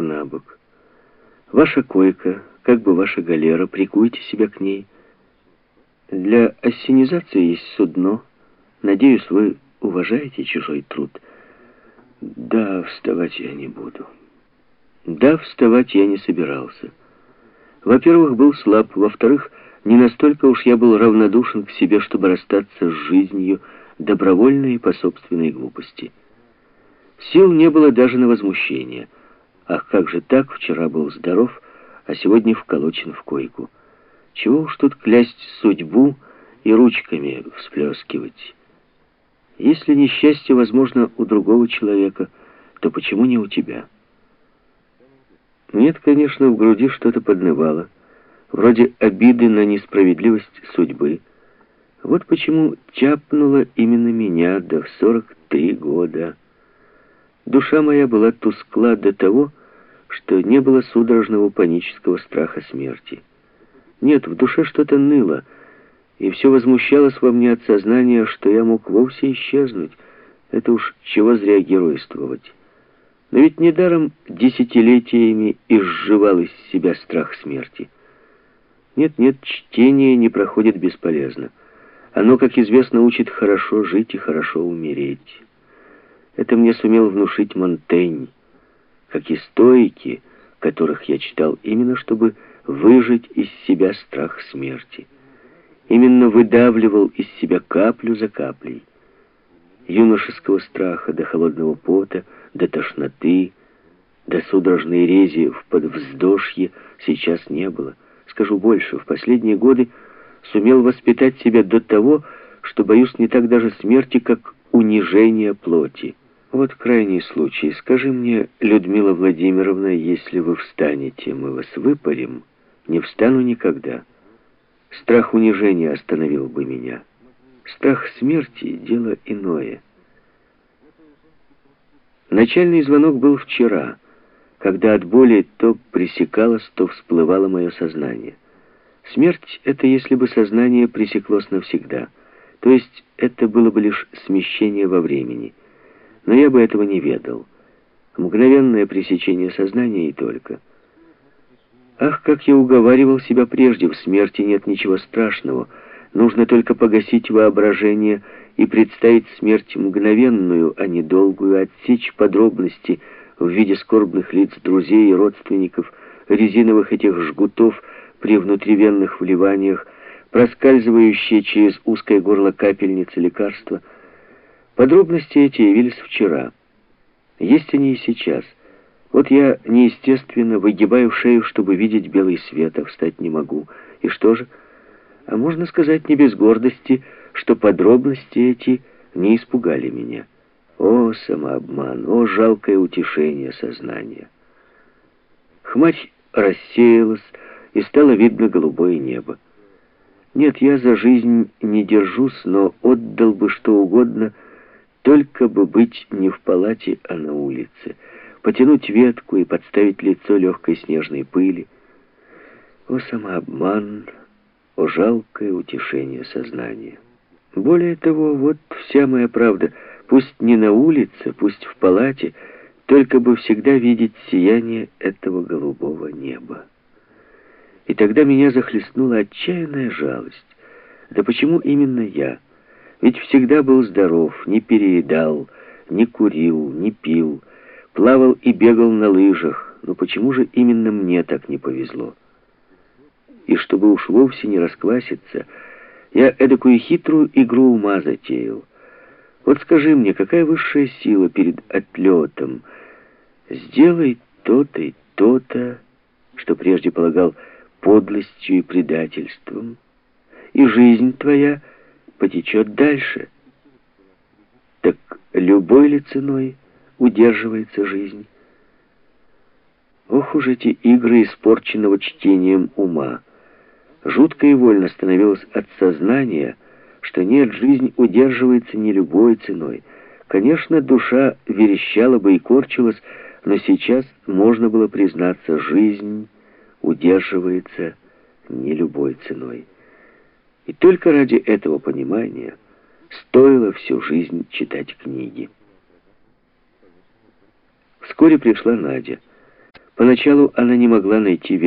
на бок. Ваша койка, как бы ваша галера, прикуйте себя к ней. Для ассенизации есть судно. Надеюсь, вы уважаете чужой труд. Да, вставать я не буду. Да, вставать я не собирался. Во-первых, был слаб. Во-вторых, не настолько уж я был равнодушен к себе, чтобы расстаться с жизнью добровольно и по собственной глупости. Сил не было даже на возмущение. Ах, как же так, вчера был здоров, а сегодня вколочен в койку. Чего уж тут клясть судьбу и ручками всплескивать. Если несчастье возможно у другого человека, то почему не у тебя? Нет, конечно, в груди что-то поднывало, вроде обиды на несправедливость судьбы. Вот почему тяпнуло именно меня, да в 43 года. Душа моя была тускла до того, что не было судорожного панического страха смерти. Нет, в душе что-то ныло, и все возмущалось во мне от сознания, что я мог вовсе исчезнуть. Это уж чего зря геройствовать. Но ведь недаром десятилетиями изживал из себя страх смерти. Нет, чтение не проходит бесполезно. Оно, как известно, учит хорошо жить и хорошо умереть. Это мне сумел внушить Монтень, как и стоики, которых я читал именно, чтобы выжать из себя страх смерти. Именно выдавливал из себя каплю за каплей. Юношеского страха до холодного пота, до тошноты, до судорожной рези в подвздошье сейчас не было. Скажу больше, в последние годы сумел воспитать себя до того, что боюсь не так даже смерти, как унижения плоти. Вот крайний случай. Скажи мне, Людмила Владимировна, если вы встанете, мы вас выпарим. Не встану никогда. Страх унижения остановил бы меня. Страх смерти — дело иное. Начальный звонок был вчера, когда от боли то пресекалось, то всплывало мое сознание. Смерть — это если бы сознание пресеклось навсегда. То есть это было бы лишь смещение во времени. Но я бы этого не ведал. Мгновенное пресечение сознания и только. Ах, как я уговаривал себя прежде, в смерти нет ничего страшного. Нужно только погасить воображение и представить смерть мгновенную, а не долгую, отсечь подробности в виде скорбных лиц друзей и родственников, резиновых этих жгутов при внутривенных вливаниях, проскальзывающие через узкое горло капельницы лекарства. Подробности эти явились вчера. Есть они и сейчас. Вот я неестественно выгибаю шею, чтобы видеть белый свет, а встать не могу. И что же? А можно сказать не без гордости, что подробности эти не испугали меня. О, самообман, о, жалкое утешение сознания. Хмарь рассеялась, и стало видно голубое небо. Нет, я за жизнь не держусь, но отдал бы что угодно, только бы быть не в палате, а на улице, потянуть ветку и подставить лицо легкой снежной пыли. О, самообман, о, жалкое утешение сознания. Более того, вот вся моя правда. Пусть не на улице, пусть в палате, только бы всегда видеть сияние этого голубого неба. И тогда меня захлестнула отчаянная жалость. Да почему именно я? Ведь всегда был здоров, не переедал, не курил, не пил, плавал и бегал на лыжах. Но почему же именно мне так не повезло? И чтобы уж вовсе не раскваситься, я эдакую хитрую игру ума затеял. Вот скажи мне, какая высшая сила перед отлетом? Сделай то-то и то-то, что прежде полагал подлостью и предательством, и жизнь твоя потечет дальше. Так любой ли ценой удерживается жизнь? Ох уж эти игры испорченного чтением ума! Жутко и вольно становилось от сознания, что нет, жизнь удерживается не любой ценой. Конечно, душа верещала бы и корчилась, но сейчас можно было признаться, жизнь удерживается не любой ценой. И только ради этого понимания стоило всю жизнь читать книги. Вскоре пришла Надя. Поначалу она не могла найти